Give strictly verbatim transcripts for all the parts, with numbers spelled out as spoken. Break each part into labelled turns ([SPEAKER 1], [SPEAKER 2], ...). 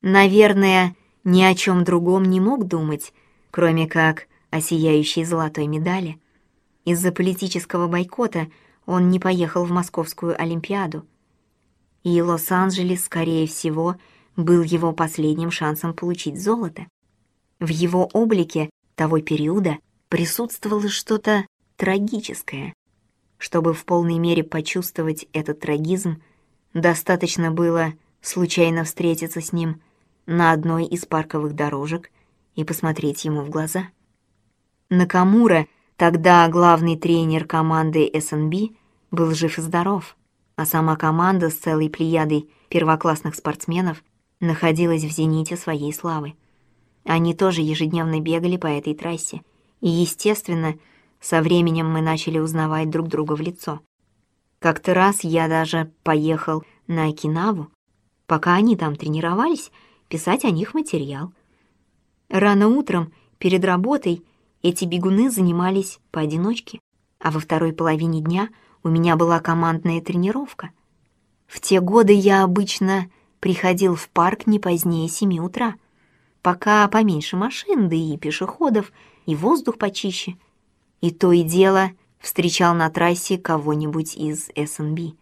[SPEAKER 1] Наверное, ни о чем другом не мог думать, кроме как о сияющей золотой медали. Из-за политического бойкота он не поехал в Московскую Олимпиаду. И Лос-Анджелес, скорее всего, был его последним шансом получить золото. В его облике того периода присутствовало что-то трагическое. Чтобы в полной мере почувствовать этот трагизм, достаточно было случайно встретиться с ним на одной из парковых дорожек и посмотреть ему в глаза. Накамура, тогда главный тренер команды эс эн би, был жив и здоров, а сама команда с целой плеядой первоклассных спортсменов находилась в зените своей славы. Они тоже ежедневно бегали по этой трассе, и, естественно, со временем мы начали узнавать друг друга в лицо. Как-то раз я даже поехал на Окинаву, пока они там тренировались, писать о них материал. Рано утром, перед работой, эти бегуны занимались поодиночке, а во второй половине дня у меня была командная тренировка. В те годы я обычно приходил в парк не позднее семи утра, пока поменьше машин, да и пешеходов, и воздух почище. И то и дело встречал на трассе кого-нибудь из эс эн би.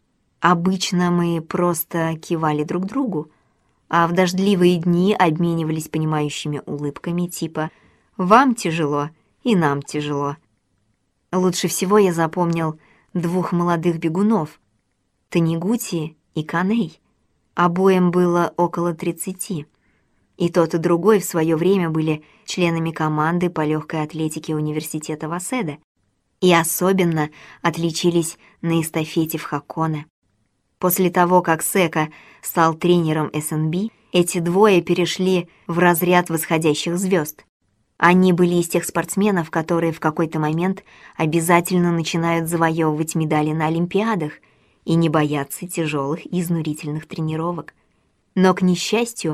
[SPEAKER 1] Обычно мы просто кивали друг другу, а в дождливые дни обменивались понимающими улыбками типа «Вам тяжело, и нам тяжело». Лучше всего я запомнил двух молодых бегунов — Танигути и Каней. Обоим было около тридцати. И тот, и другой в свое время были членами команды по легкой атлетике университета Васеда и особенно отличились на эстафете в Хаконе. После того, как Сека стал тренером эс эн би, эти двое перешли в разряд восходящих звезд. Они были из тех спортсменов, которые в какой-то момент обязательно начинают завоевывать медали на Олимпиадах и не боятся тяжелых и изнурительных тренировок. Но, к несчастью,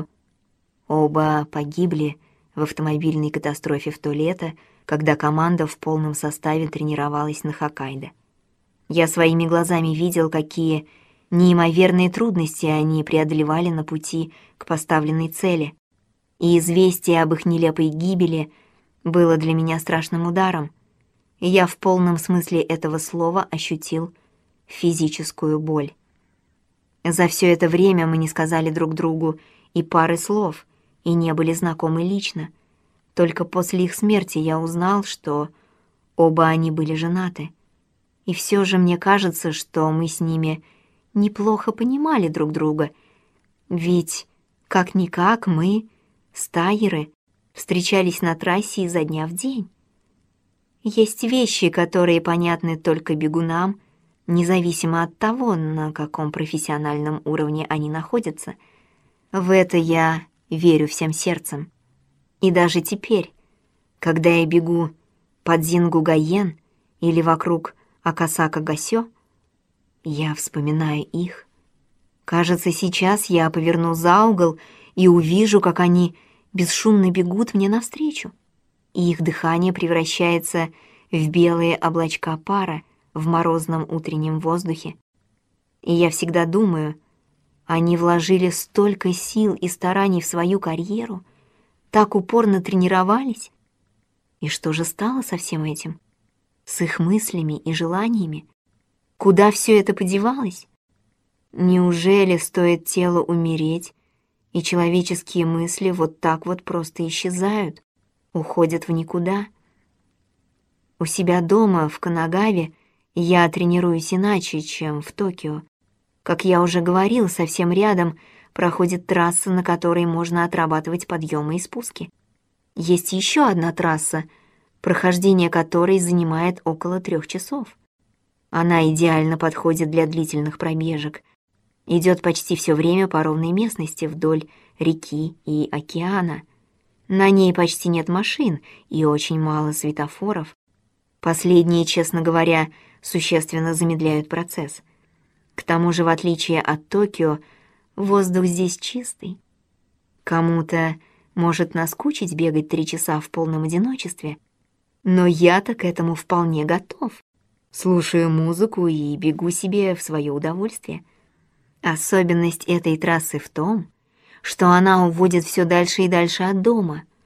[SPEAKER 1] оба погибли в автомобильной катастрофе в то лето, когда команда в полном составе тренировалась на Хоккайдо. Я своими глазами видел, какие неимоверные трудности они преодолевали на пути к поставленной цели, и известие об их нелепой гибели было для меня страшным ударом, и я в полном смысле этого слова ощутил физическую боль. За все это время мы не сказали друг другу и пары слов, и не были знакомы лично. Только после их смерти я узнал, что оба они были женаты. И все же мне кажется, что мы с ними неплохо понимали друг друга, ведь, как-никак, мы, стайеры, встречались на трассе изо дня в день. Есть вещи, которые понятны только бегунам, независимо от того, на каком профессиональном уровне они находятся. В это я верю всем сердцем. И даже теперь, когда я бегу под Зингу-Гаен или вокруг Акасака-Гасё, я вспоминаю их. Кажется, сейчас я поверну за угол и увижу, как они бесшумно бегут мне навстречу, и их дыхание превращается в белые облачка пара в морозном утреннем воздухе. И я всегда думаю, они вложили столько сил и стараний в свою карьеру, так упорно тренировались. И что же стало со всем этим? С их мыслями и желаниями? Куда все это подевалось? Неужели стоит телу умереть, и человеческие мысли вот так вот просто исчезают, уходят в никуда? У себя дома, в Канагаве, я тренируюсь иначе, чем в Токио. Как я уже говорил, совсем рядом проходит трасса, на которой можно отрабатывать подъемы и спуски. Есть еще одна трасса, прохождение которой занимает около трех часов. Она идеально подходит для длительных пробежек. Идет почти все время по ровной местности вдоль реки и океана. На ней почти нет машин и очень мало светофоров. Последние, честно говоря, существенно замедляют процесс. К тому же, в отличие от Токио, воздух здесь чистый. Кому-то может наскучить бегать три часа в полном одиночестве, но я-то к этому вполне готов. Слушаю музыку и бегу себе в свое удовольствие. Особенность этой трассы в том, что она уводит все дальше и дальше от дома,